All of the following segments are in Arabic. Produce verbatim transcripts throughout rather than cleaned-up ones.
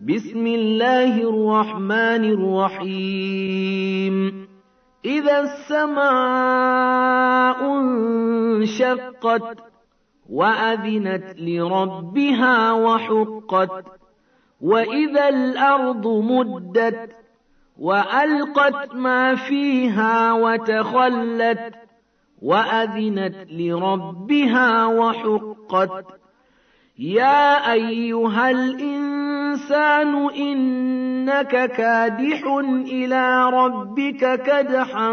بسم الله الرحمن الرحيم إذا السماء انشقت وأذنت لربها وحقت وإذا الأرض مدت وألقت ما فيها وتخلت وأذنت لربها وحقت يا أيها الإنسان إنك كادح إلى ربك كدحا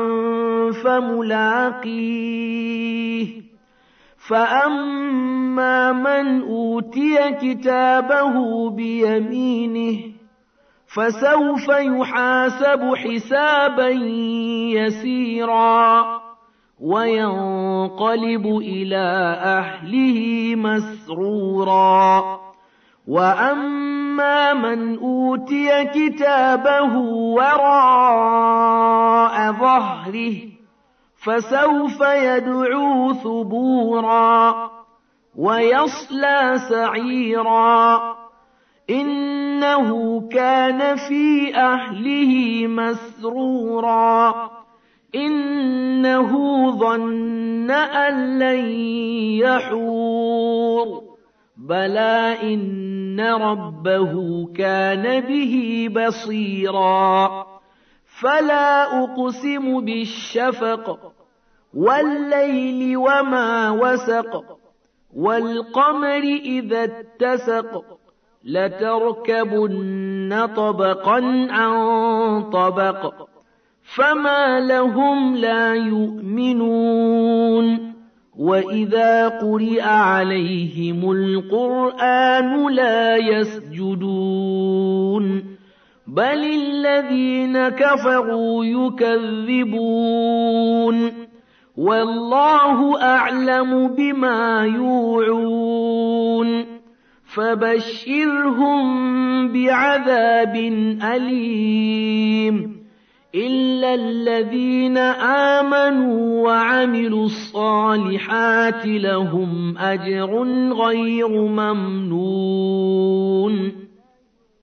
فملاقيه فأما من أوتي كتابه بيمينه فسوف يحاسب حسابا يسيرا وينقلب إلى أهله مسرورا وأما من أوتي كتابه وراء ظهره فسوف يدعو ثبورا ويصلى سعيرا إنه كان في أهله مسرورا إنه ظن أن لن يحور بلى إن ربه كان به بصيرا فلا أقسم بالشفق والليل وما وسق والقمر إذا اتسق لتركبن طبقا عن طبق فما لهم لا يؤمنون وإذا قرئ عليهم القرآن لا يسجدون بل الذين كفروا يكذبون والله أعلم بما يوعون فبشرهم بعذاب أليم إلا الذين آمنوا وعملوا الصالحات لهم أجر غير ممنون